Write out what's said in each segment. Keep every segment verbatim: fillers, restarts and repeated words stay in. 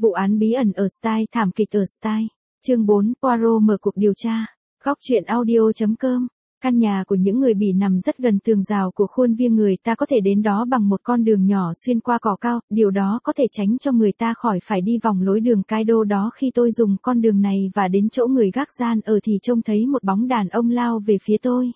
Vụ án bí ẩn ở Style, thảm kịch ở Style. Chương bốn, Poirot mở cuộc điều tra. Góc truyện audio chấm com. Căn nhà của những người Bỉ nằm rất gần tường rào của khuôn viên, người ta có thể đến đó bằng một con đường nhỏ xuyên qua cỏ cao, điều đó có thể tránh cho người ta khỏi phải đi vòng lối đường cái đô đó. Khi tôi dùng con đường này và đến chỗ người gác gian ở thì trông thấy một bóng đàn ông lao về phía tôi.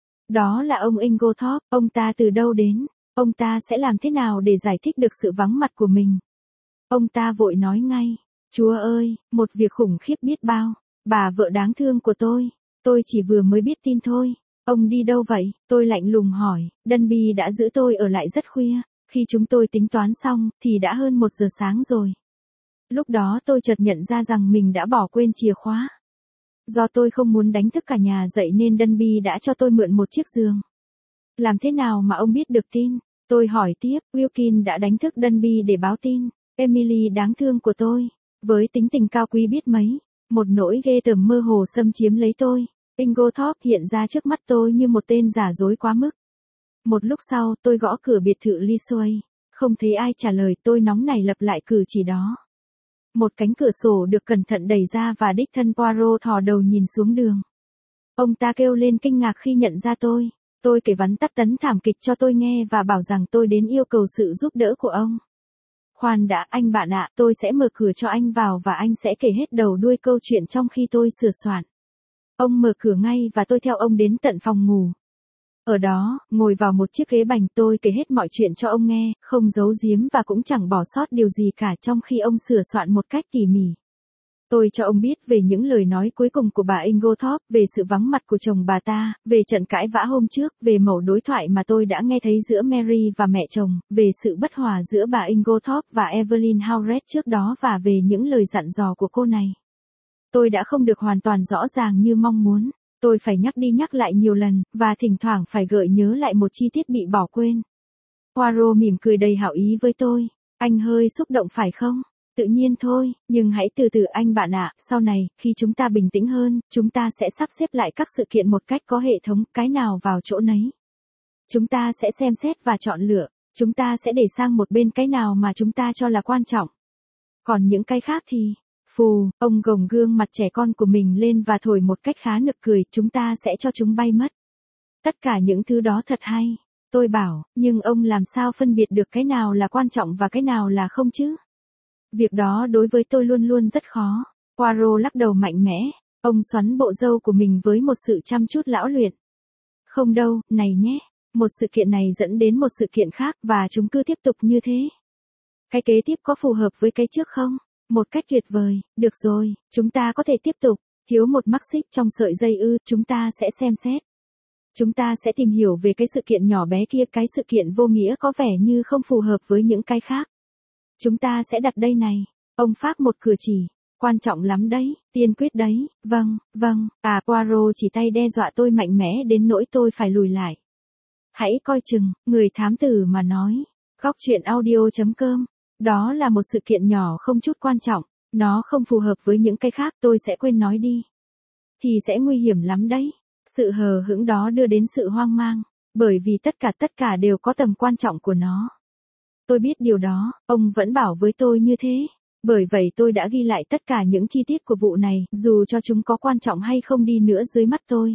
Đó là ông Ingolthorpe. Ông ta từ đâu đến? Ông ta sẽ làm thế nào để giải thích được sự vắng mặt của mình? Ông ta vội nói ngay, Chúa ơi, một việc khủng khiếp biết bao, bà vợ đáng thương của tôi, tôi chỉ vừa mới biết tin thôi. Ông đi đâu vậy? Tôi lạnh lùng hỏi. Denby đã giữ tôi ở lại rất khuya, khi chúng tôi tính toán xong thì đã hơn một giờ sáng rồi. Lúc đó tôi chợt nhận ra rằng mình đã bỏ quên chìa khóa. Do tôi không muốn đánh thức cả nhà dậy nên Denby đã cho tôi mượn một chiếc giường. Làm thế nào mà ông biết được tin? Tôi hỏi tiếp. Wilkin đã đánh thức Denby để báo tin. Emily đáng thương của tôi, với tính tình cao quý biết mấy, một nỗi ghê tởm mơ hồ xâm chiếm lấy tôi. Ingolthorpe hiện ra trước mắt tôi như một tên giả dối quá mức. Một lúc sau, tôi gõ cửa biệt thự Lisway. Không thấy ai trả lời, tôi nóng nảy lặp lại cử chỉ đó. Một cánh cửa sổ được cẩn thận đẩy ra và đích thân Poirot thò đầu nhìn xuống đường. Ông ta kêu lên kinh ngạc khi nhận ra tôi. Tôi kể vắn tắt tấn thảm kịch cho tôi nghe và bảo rằng tôi đến yêu cầu sự giúp đỡ của ông. Khoan đã, anh bạn ạ, tôi sẽ mở cửa cho anh vào và anh sẽ kể hết đầu đuôi câu chuyện trong khi tôi sửa soạn. Ông mở cửa ngay và tôi theo ông đến tận phòng ngủ. Ở đó, ngồi vào một chiếc ghế bành, tôi kể hết mọi chuyện cho ông nghe, không giấu giếm và cũng chẳng bỏ sót điều gì cả trong khi ông sửa soạn một cách tỉ mỉ. Tôi cho ông biết về những lời nói cuối cùng của bà Ingolthorpe, về sự vắng mặt của chồng bà ta, về trận cãi vã hôm trước, về mẩu đối thoại mà tôi đã nghe thấy giữa Mary và mẹ chồng, về sự bất hòa giữa bà Ingolthorpe và Evelyn Howard trước đó và về những lời dặn dò của cô này. Tôi đã không được hoàn toàn rõ ràng như mong muốn. Tôi phải nhắc đi nhắc lại nhiều lần, và thỉnh thoảng phải gợi nhớ lại một chi tiết bị bỏ quên. Poirot mỉm cười đầy hảo ý với tôi. Anh hơi xúc động phải không? Tự nhiên thôi, nhưng hãy từ từ anh bạn ạ, sau này, khi chúng ta bình tĩnh hơn, chúng ta sẽ sắp xếp lại các sự kiện một cách có hệ thống, cái nào vào chỗ nấy. Chúng ta sẽ xem xét và chọn lựa, chúng ta sẽ để sang một bên cái nào mà chúng ta cho là quan trọng. Còn những cái khác thì, phù, ông gồng gương mặt trẻ con của mình lên và thổi một cách khá nực cười, chúng ta sẽ cho chúng bay mất. Tất cả những thứ đó thật hay, tôi bảo, nhưng ông làm sao phân biệt được cái nào là quan trọng và cái nào là không chứ? Việc đó đối với tôi luôn luôn rất khó. Poirot lắc đầu mạnh mẽ, ông xoắn bộ râu của mình với một sự chăm chút lão luyện. Không đâu, này nhé, một sự kiện này dẫn đến một sự kiện khác và chúng cứ tiếp tục như thế. Cái kế tiếp có phù hợp với cái trước không? Một cách tuyệt vời, được rồi, chúng ta có thể tiếp tục. Thiếu một mắc xích trong sợi dây ư, chúng ta sẽ xem xét. Chúng ta sẽ tìm hiểu về cái sự kiện nhỏ bé kia, cái sự kiện vô nghĩa có vẻ như không phù hợp với những cái khác. Chúng ta sẽ đặt đây này. Ông phác một cử chỉ. Quan trọng lắm đấy, tiên quyết đấy, vâng, vâng. À, Poirot chỉ tay đe dọa tôi mạnh mẽ đến nỗi tôi phải lùi lại. Hãy coi chừng, người thám tử mà nói. Góc truyện audio chấm com. Đó là một sự kiện nhỏ không chút quan trọng. Nó không phù hợp với những cái khác, tôi sẽ quên nói đi. Thì sẽ nguy hiểm lắm đấy. Sự hờ hững đó đưa đến sự hoang mang. Bởi vì tất cả tất cả đều có tầm quan trọng của nó. Tôi biết điều đó, ông vẫn bảo với tôi như thế. Bởi vậy tôi đã ghi lại tất cả những chi tiết của vụ này, dù cho chúng có quan trọng hay không đi nữa dưới mắt tôi.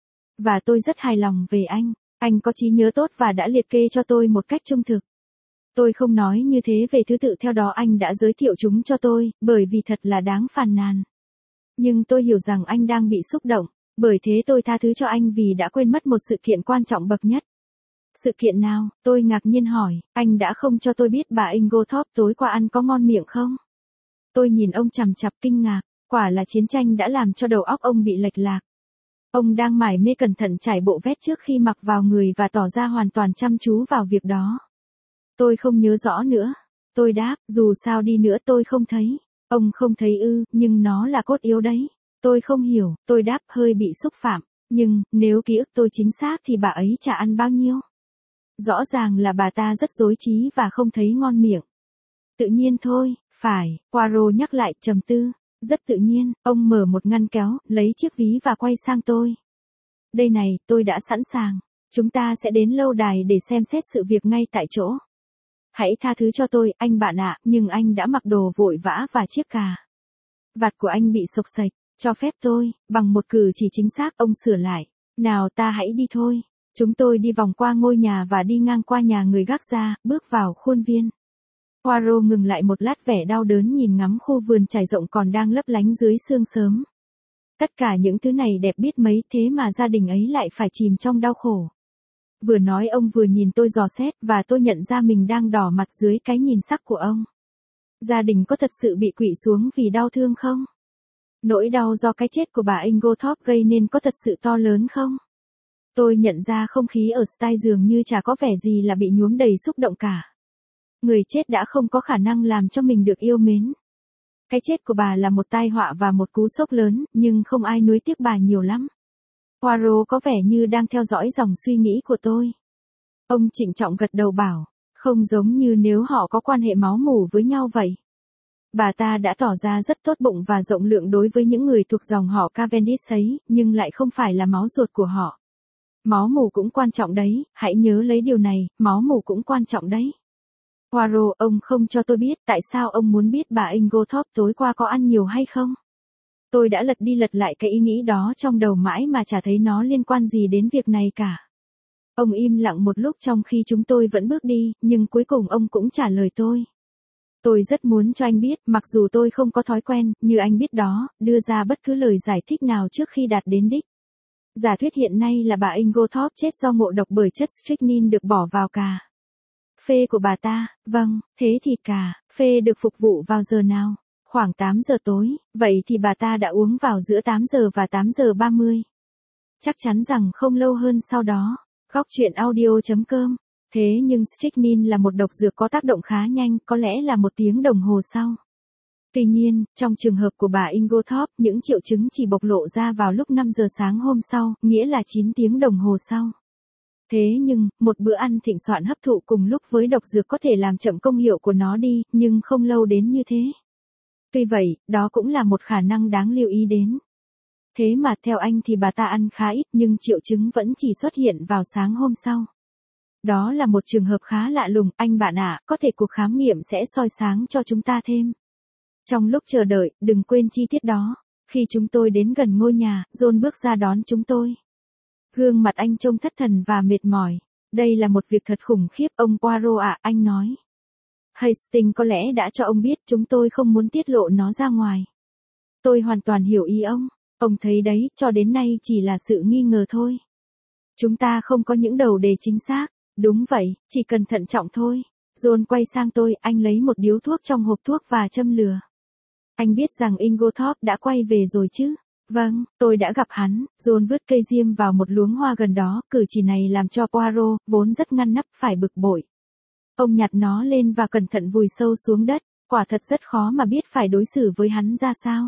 Và tôi rất hài lòng về anh. Anh có trí nhớ tốt và đã liệt kê cho tôi một cách trung thực. Tôi không nói như thế về thứ tự theo đó anh đã giới thiệu chúng cho tôi, bởi vì thật là đáng phàn nàn. Nhưng tôi hiểu rằng anh đang bị xúc động, bởi thế tôi tha thứ cho anh vì đã quên mất một sự kiện quan trọng bậc nhất. Sự kiện nào? Tôi ngạc nhiên hỏi, anh đã không cho tôi biết bà Ingolthorpe tối qua ăn có ngon miệng không? Tôi nhìn ông chằm chằm kinh ngạc, quả là chiến tranh đã làm cho đầu óc ông bị lệch lạc. Ông đang mải mê cẩn thận trải bộ vest trước khi mặc vào người và tỏ ra hoàn toàn chăm chú vào việc đó. Tôi không nhớ rõ nữa. Tôi đáp, dù sao đi nữa tôi không thấy. Ông không thấy ư, nhưng nó là cốt yếu đấy. Tôi không hiểu, tôi đáp hơi bị xúc phạm. Nhưng, nếu ký ức tôi chính xác thì bà ấy chả ăn bao nhiêu. Rõ ràng là bà ta rất dối trí và không thấy ngon miệng. Tự nhiên thôi, phải, Poirot nhắc lại trầm tư. Rất tự nhiên, ông mở một ngăn kéo, lấy chiếc ví và quay sang tôi. Đây này, tôi đã sẵn sàng. Chúng ta sẽ đến lâu đài để xem xét sự việc ngay tại chỗ. Hãy tha thứ cho tôi, anh bạn ạ, nhưng anh đã mặc đồ vội vã và chiếc cà vạt của anh bị xộc xệch. Cho phép tôi, bằng một cử chỉ chính xác, ông sửa lại. Nào ta hãy đi thôi. Chúng tôi đi vòng qua ngôi nhà và đi ngang qua nhà người gác ra, bước vào khuôn viên. Poirot ngừng lại một lát, vẻ đau đớn nhìn ngắm khu vườn trải rộng còn đang lấp lánh dưới sương sớm. Tất cả những thứ này đẹp biết mấy, thế mà gia đình ấy lại phải chìm trong đau khổ. Vừa nói ông vừa nhìn tôi dò xét, và tôi nhận ra mình đang đỏ mặt dưới cái nhìn sắc của ông. Gia đình có thật sự bị quỵ xuống vì đau thương không? Nỗi đau do cái chết của bà Inglethorpe gây nên có thật sự to lớn không? Tôi nhận ra không khí ở Style dường như chả có vẻ gì là bị nhuốm đầy xúc động cả. Người chết đã không có khả năng làm cho mình được yêu mến. Cái chết của bà là một tai họa và một cú sốc lớn, nhưng không ai nuối tiếc bà nhiều lắm. Poirot có vẻ như đang theo dõi dòng suy nghĩ của tôi. Ông trịnh trọng gật đầu bảo, không giống như nếu họ có quan hệ máu mủ với nhau vậy. Bà ta đã tỏ ra rất tốt bụng và rộng lượng đối với những người thuộc dòng họ Cavendish ấy, nhưng lại không phải là máu ruột của họ. Máu mủ cũng quan trọng đấy, hãy nhớ lấy điều này, máu mủ cũng quan trọng đấy. Poirot, ông không cho tôi biết tại sao ông muốn biết bà Inglethorpe tối qua có ăn nhiều hay không? Tôi đã lật đi lật lại cái ý nghĩ đó trong đầu mãi mà chả thấy nó liên quan gì đến việc này cả. Ông im lặng một lúc trong khi chúng tôi vẫn bước đi, nhưng cuối cùng ông cũng trả lời tôi. Tôi rất muốn cho anh biết, mặc dù tôi không có thói quen, như anh biết đó, đưa ra bất cứ lời giải thích nào trước khi đạt đến đích. Giả thuyết hiện nay là bà Inglethorpe chết do ngộ độc bởi chất strychnine được bỏ vào cà phê của bà ta. Vâng, thế thì cà phê được phục vụ vào giờ nào? Khoảng tám giờ tối, vậy thì bà ta đã uống vào giữa tám giờ và tám giờ ba mươi. Chắc chắn rằng không lâu hơn sau đó. Góc truyện audio chấm com. Thế nhưng strychnine là một độc dược có tác động khá nhanh, có lẽ là một tiếng đồng hồ sau. Tuy nhiên, trong trường hợp của bà Inglethorpe, những triệu chứng chỉ bộc lộ ra vào lúc năm giờ sáng hôm sau, nghĩa là chín tiếng đồng hồ sau. Thế nhưng, một bữa ăn thịnh soạn hấp thụ cùng lúc với độc dược có thể làm chậm công hiệu của nó đi, nhưng không lâu đến như thế. Tuy vậy, đó cũng là một khả năng đáng lưu ý đến. Thế mà theo anh thì bà ta ăn khá ít, nhưng triệu chứng vẫn chỉ xuất hiện vào sáng hôm sau. Đó là một trường hợp khá lạ lùng, anh bạn ạ, có thể cuộc khám nghiệm sẽ soi sáng cho chúng ta thêm. Trong lúc chờ đợi, đừng quên chi tiết đó. Khi chúng tôi đến gần ngôi nhà, John bước ra đón chúng tôi. Gương mặt anh trông thất thần và mệt mỏi. Đây là một việc thật khủng khiếp, ông Poirot ạ, anh nói. Hastings có lẽ đã cho ông biết, chúng tôi không muốn tiết lộ nó ra ngoài. Tôi hoàn toàn hiểu ý ông. Ông thấy đấy, cho đến nay chỉ là sự nghi ngờ thôi. Chúng ta không có những đầu đề chính xác. Đúng vậy, chỉ cần thận trọng thôi. John quay sang tôi, anh lấy một điếu thuốc trong hộp thuốc và châm lửa. Anh biết rằng Inglethorpe đã quay về rồi chứ? Vâng, tôi đã gặp hắn. John vứt cây diêm vào một luống hoa gần đó, cử chỉ này làm cho Poirot, vốn rất ngăn nắp, phải bực bội. Ông nhặt nó lên và cẩn thận vùi sâu xuống đất, quả thật rất khó mà biết phải đối xử với hắn ra sao.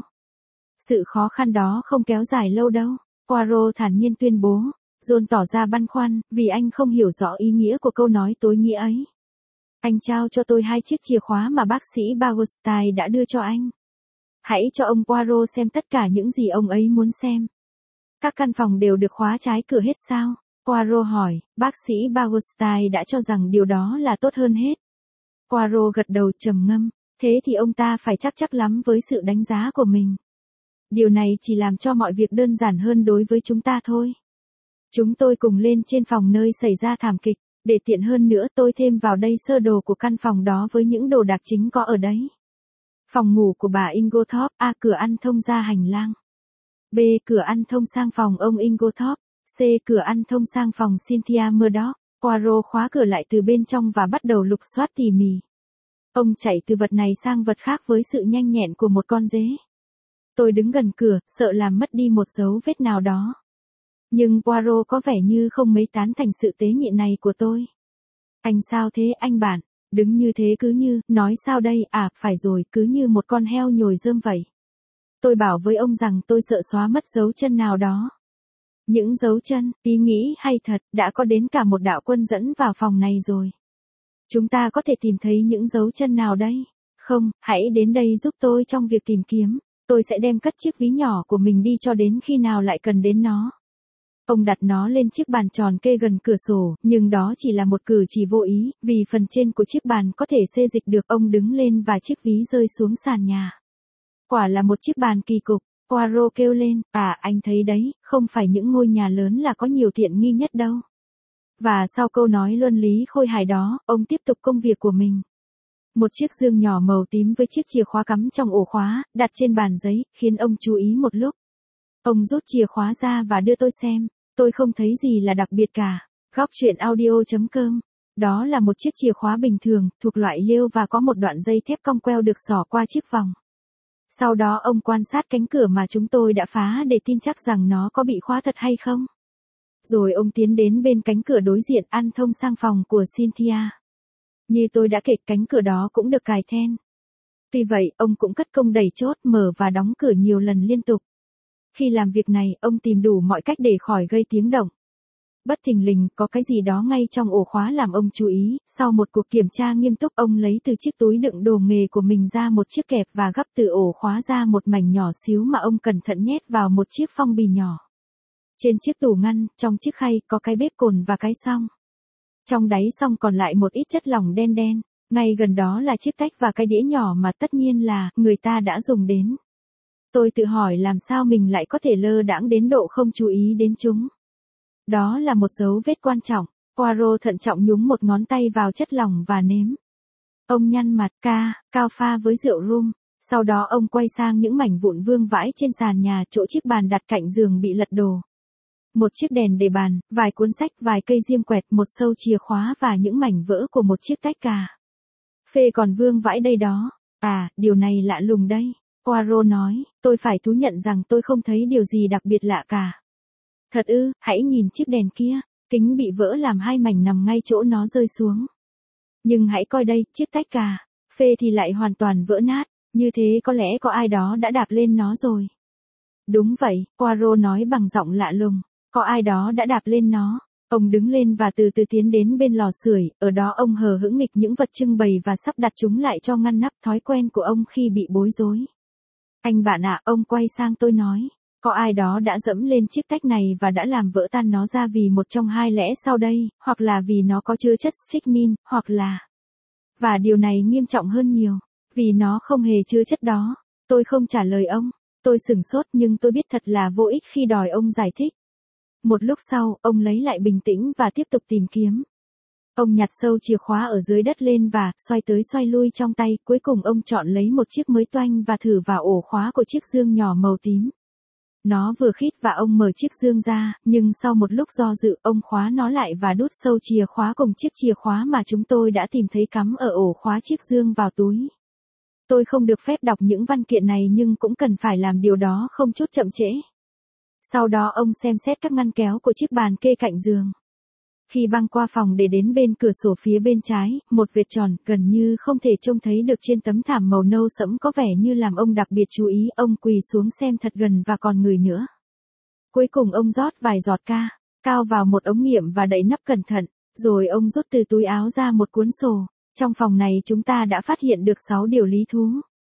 Sự khó khăn đó không kéo dài lâu đâu, Poirot thản nhiên tuyên bố. John tỏ ra băn khoăn, vì anh không hiểu rõ ý nghĩa của câu nói tối nghĩa ấy. Anh trao cho tôi hai chiếc chìa khóa mà bác sĩ Bagelstein đã đưa cho anh. Hãy cho ông Poirot xem tất cả những gì ông ấy muốn xem. Các căn phòng đều được khóa trái cửa hết sao? Poirot hỏi, bác sĩ Bagelstein đã cho rằng điều đó là tốt hơn hết. Poirot gật đầu trầm ngâm, thế thì ông ta phải chắc chắc lắm với sự đánh giá của mình. Điều này chỉ làm cho mọi việc đơn giản hơn đối với chúng ta thôi. Chúng tôi cùng lên trên phòng nơi xảy ra thảm kịch, để tiện hơn nữa tôi thêm vào đây sơ đồ của căn phòng đó với những đồ đạc chính có ở đấy. Phòng ngủ của bà Inglethorpe, A. Cửa ăn thông ra hành lang. B. Cửa ăn thông sang phòng ông Inglethorpe. C. Cửa ăn thông sang phòng Cynthia Murdoch. Poirot khóa cửa lại từ bên trong và bắt đầu lục soát tỉ mỉ. Ông chạy từ vật này sang vật khác với sự nhanh nhẹn của một con dế. Tôi đứng gần cửa, sợ làm mất đi một dấu vết nào đó. Nhưng Poirot có vẻ như không mấy tán thành sự tế nhị này của tôi. Anh sao thế anh bạn? Đứng như thế cứ như, nói sao đây, à, phải rồi, cứ như một con heo nhồi rơm vậy. Tôi bảo với ông rằng tôi sợ xóa mất dấu chân nào đó. Những dấu chân, ý nghĩ hay thật, đã có đến cả một đạo quân dẫn vào phòng này rồi. Chúng ta có thể tìm thấy những dấu chân nào đây? Không, hãy đến đây giúp tôi trong việc tìm kiếm. Tôi sẽ đem cất chiếc ví nhỏ của mình đi cho đến khi nào lại cần đến nó. Ông đặt nó lên chiếc bàn tròn kê gần cửa sổ, nhưng đó chỉ là một cử chỉ vô ý, vì phần trên của chiếc bàn có thể xê dịch được. Ông đứng lên và chiếc ví rơi xuống sàn nhà. Quả là một chiếc bàn kỳ cục. Poirot kêu lên, à anh thấy đấy, không phải những ngôi nhà lớn là có nhiều tiện nghi nhất đâu. Và sau câu nói luân lý khôi hài đó, ông tiếp tục công việc của mình. Một chiếc dương nhỏ màu tím với chiếc chìa khóa cắm trong ổ khóa, đặt trên bàn giấy, khiến ông chú ý một lúc. Ông rút chìa khóa ra và đưa tôi xem. Tôi không thấy gì là đặc biệt cả. Góc truyện audio chấm com. Đó là một chiếc chìa khóa bình thường, thuộc loại liêu và có một đoạn dây thép cong queo được xỏ qua chiếc vòng. Sau đó ông quan sát cánh cửa mà chúng tôi đã phá để tin chắc rằng nó có bị khóa thật hay không. Rồi ông tiến đến bên cánh cửa đối diện ăn thông sang phòng của Cynthia. Như tôi đã kể, cánh cửa đó cũng được cài then. Tuy vậy, ông cũng cất công đẩy chốt, mở và đóng cửa nhiều lần liên tục. Khi làm việc này, ông tìm đủ mọi cách để khỏi gây tiếng động. Bất thình lình, có cái gì đó ngay trong ổ khóa làm ông chú ý. Sau một cuộc kiểm tra nghiêm túc, ông lấy từ chiếc túi đựng đồ nghề của mình ra một chiếc kẹp và gắp từ ổ khóa ra một mảnh nhỏ xíu mà ông cẩn thận nhét vào một chiếc phong bì nhỏ. Trên chiếc tủ ngăn, trong chiếc khay, có cái bếp cồn và cái xong. Trong đáy xong còn lại một ít chất lỏng đen đen. Ngay gần đó là chiếc tách và cái đĩa nhỏ mà tất nhiên là người ta đã dùng đến. Tôi tự hỏi làm sao mình lại có thể lơ đãng đến độ không chú ý đến chúng. Đó là một dấu vết quan trọng. Poirot thận trọng nhúng một ngón tay vào chất lỏng và nếm. Ông nhăn mặt, ca, cao pha với rượu rum. Sau đó ông quay sang những mảnh vụn vương vãi trên sàn nhà, chỗ chiếc bàn đặt cạnh giường bị lật đổ. Một chiếc đèn để bàn, vài cuốn sách, vài cây diêm quẹt, một sâu chìa khóa và những mảnh vỡ của một chiếc tách cà phê còn vương vãi đây đó. À, điều này lạ lùng đây. Poirot nói, tôi phải thú nhận rằng tôi không thấy điều gì đặc biệt lạ cả. Thật ư, hãy nhìn chiếc đèn kia, kính bị vỡ làm hai mảnh nằm ngay chỗ nó rơi xuống. Nhưng hãy coi đây, chiếc tách cà phê thì lại hoàn toàn vỡ nát, như thế có lẽ có ai đó đã đạp lên nó rồi. Đúng vậy, Poirot nói bằng giọng lạ lùng, có ai đó đã đạp lên nó. Ông đứng lên và từ từ tiến đến bên lò sưởi, ở đó ông hờ hững nghịch những vật trưng bày và sắp đặt chúng lại cho ngăn nắp, thói quen của ông khi bị bối rối. Anh bạn ạ, ông quay sang tôi nói, có ai đó đã dẫm lên chiếc tách này và đã làm vỡ tan nó ra vì một trong hai lẽ sau đây, hoặc là vì nó có chứa chất strychnine, hoặc là... Và điều này nghiêm trọng hơn nhiều, vì nó không hề chứa chất đó. Tôi không trả lời ông, tôi sửng sốt nhưng tôi biết thật là vô ích khi đòi ông giải thích. Một lúc sau, ông lấy lại bình tĩnh và tiếp tục tìm kiếm. Ông nhặt sâu chìa khóa ở dưới đất lên và xoay tới xoay lui trong tay, cuối cùng ông chọn lấy một chiếc mới toanh và thử vào ổ khóa của chiếc dương nhỏ màu tím. Nó vừa khít và ông mở chiếc dương ra, nhưng sau một lúc do dự, ông khóa nó lại và đút sâu chìa khóa cùng chiếc chìa khóa mà chúng tôi đã tìm thấy cắm ở ổ khóa chiếc dương vào túi. Tôi không được phép đọc những văn kiện này nhưng cũng cần phải làm điều đó không chút chậm trễ. Sau đó ông xem xét các ngăn kéo của chiếc bàn kê cạnh giường. Khi băng qua phòng để đến bên cửa sổ phía bên trái, một vệt tròn, gần như không thể trông thấy được trên tấm thảm màu nâu sẫm có vẻ như làm ông đặc biệt chú ý. Ông quỳ xuống xem thật gần và còn ngửi nữa. Cuối cùng ông rót vài giọt ca, cao vào một ống nghiệm và đậy nắp cẩn thận, rồi ông rút từ túi áo ra một cuốn sổ. Trong phòng này chúng ta đã phát hiện được sáu điều lý thú.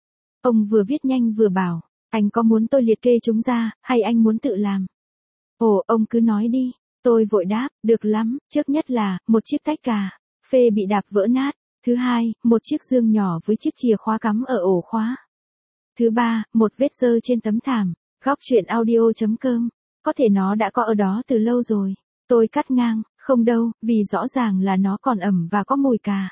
Ông vừa viết nhanh vừa bảo, anh có muốn tôi liệt kê chúng ra, hay anh muốn tự làm? Ồ, ông cứ nói đi. Tôi vội đáp, được lắm, trước nhất là, một chiếc tách cà phê bị đạp vỡ nát. Thứ hai, một chiếc dương nhỏ với chiếc chìa khóa cắm ở ổ khóa. Thứ ba, một vết rơ trên tấm thảm. Góc truyện audio chấm com. Có thể nó đã có ở đó từ lâu rồi. Tôi cắt ngang, không đâu, vì rõ ràng là nó còn ẩm và có mùi cà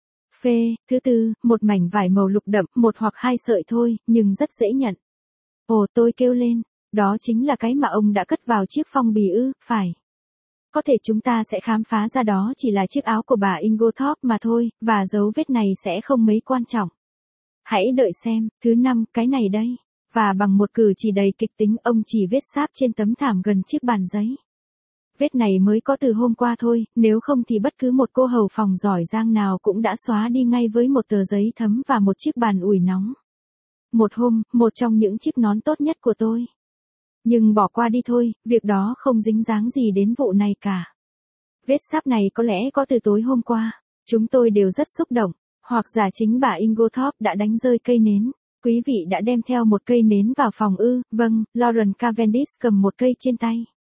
phê. Thứ tư, một mảnh vải màu lục đậm, một hoặc hai sợi thôi, nhưng rất dễ nhận. Ồ, tôi kêu lên, đó chính là cái mà ông đã cất vào chiếc phong bì ư, phải. Có thể chúng ta sẽ khám phá ra đó chỉ là chiếc áo của bà Ingothorpe mà thôi, và dấu vết này sẽ không mấy quan trọng. Hãy đợi xem. Thứ năm, cái này đây. Và bằng một cử chỉ đầy kịch tính, ông chỉ vết sáp trên tấm thảm gần chiếc bàn giấy. Vết này mới có từ hôm qua thôi, nếu không thì bất cứ một cô hầu phòng giỏi giang nào cũng đã xóa đi ngay với một tờ giấy thấm và một chiếc bàn ủi nóng. Một hôm, một trong những chiếc nón tốt nhất của tôi. Nhưng bỏ qua đi thôi, việc đó không dính dáng gì đến vụ này cả. Vết sáp này có lẽ có từ tối hôm qua. Chúng tôi đều rất xúc động. Hoặc giả chính bà Ingothorpe đã đánh rơi cây nến. Quý vị đã đem theo một cây nến vào phòng ư? Vâng, Lauren Cavendish cầm một cây trên tay.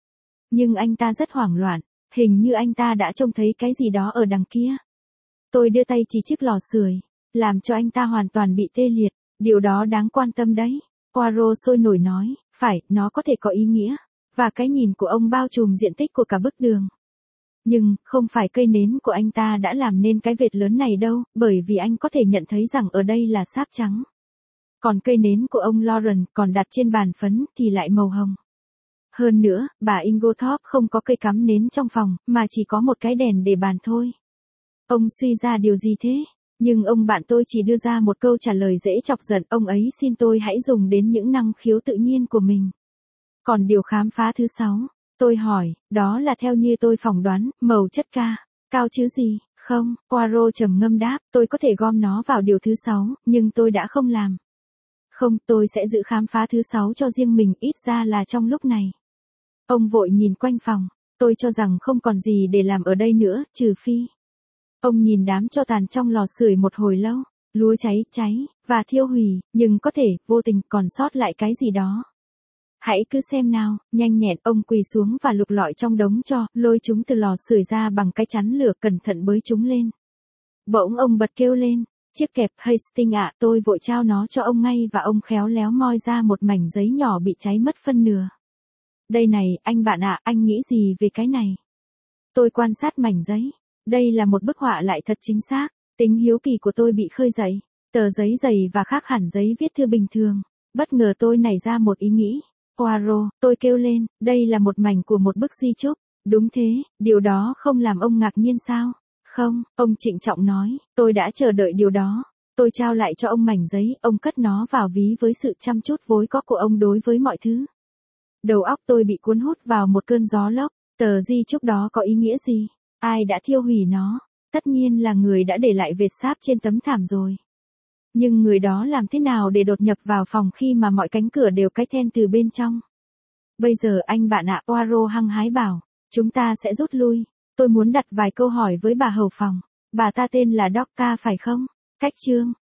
Nhưng anh ta rất hoảng loạn, hình như anh ta đã trông thấy cái gì đó ở đằng kia. Tôi đưa tay chỉ chiếc lò sưởi, làm cho anh ta hoàn toàn bị tê liệt, điều đó đáng quan tâm đấy. Poirot sôi nổi nói, phải, nó có thể có ý nghĩa, và cái nhìn của ông bao trùm diện tích của cả bức tường. Nhưng, không phải cây nến của anh ta đã làm nên cái vệt lớn này đâu, bởi vì anh có thể nhận thấy rằng ở đây là sáp trắng. Còn cây nến của ông Lawrence còn đặt trên bàn phấn thì lại màu hồng. Hơn nữa, bà Inglethorpe không có cây cắm nến trong phòng, mà chỉ có một cái đèn để bàn thôi. Ông suy ra điều gì thế? Nhưng ông bạn tôi chỉ đưa ra một câu trả lời dễ chọc giận, ông ấy xin tôi hãy dùng đến những năng khiếu tự nhiên của mình. Còn điều khám phá thứ sáu, tôi hỏi, đó là theo như tôi phỏng đoán, màu chất ca, cao chứ gì? Không, Poirot trầm ngâm đáp, tôi có thể gom nó vào điều thứ sáu, nhưng tôi đã không làm. Không, tôi sẽ giữ khám phá thứ sáu cho riêng mình, ít ra là trong lúc này. Ông vội nhìn quanh phòng, tôi cho rằng không còn gì để làm ở đây nữa, trừ phi. Ông nhìn đám tro tàn trong lò sưởi một hồi lâu, lúa cháy, cháy, và thiêu hủy, nhưng có thể, vô tình, còn sót lại cái gì đó. Hãy cứ xem nào, nhanh nhẹn, ông quỳ xuống và lục lọi trong đống tro, lôi chúng từ lò sưởi ra bằng cái chắn lửa, cẩn thận bới chúng lên. Bỗng ông bật kêu lên, chiếc kẹp Hastings ạ, tôi vội trao nó cho ông ngay và ông khéo léo moi ra một mảnh giấy nhỏ bị cháy mất phân nửa. Đây này, anh bạn ạ, anh nghĩ gì về cái này? Tôi quan sát mảnh giấy. Đây là một bức họa lại thật chính xác. Tính hiếu kỳ của tôi bị khơi dậy. Tờ giấy dày và khác hẳn giấy viết thư bình thường. Bất ngờ tôi nảy ra một ý nghĩ. Poirot, tôi kêu lên, đây là một mảnh của một bức di chúc. Đúng thế, điều đó không làm ông ngạc nhiên sao? Không, ông trịnh trọng nói, tôi đã chờ đợi điều đó. Tôi trao lại cho ông mảnh giấy, ông cất nó vào ví với sự chăm chút vốn có của ông đối với mọi thứ. Đầu óc tôi bị cuốn hút vào một cơn gió lốc. Tờ di chúc đó có ý nghĩa gì? Ai đã thiêu hủy nó? Tất nhiên là người đã để lại vệt sáp trên tấm thảm rồi. Nhưng người đó làm thế nào để đột nhập vào phòng khi mà mọi cánh cửa đều cái then từ bên trong? Bây giờ anh bạn ạ, Poirot hăng hái bảo, chúng ta sẽ rút lui. Tôi muốn đặt vài câu hỏi với bà hầu phòng. Bà ta tên là Docca phải không? Cách chương.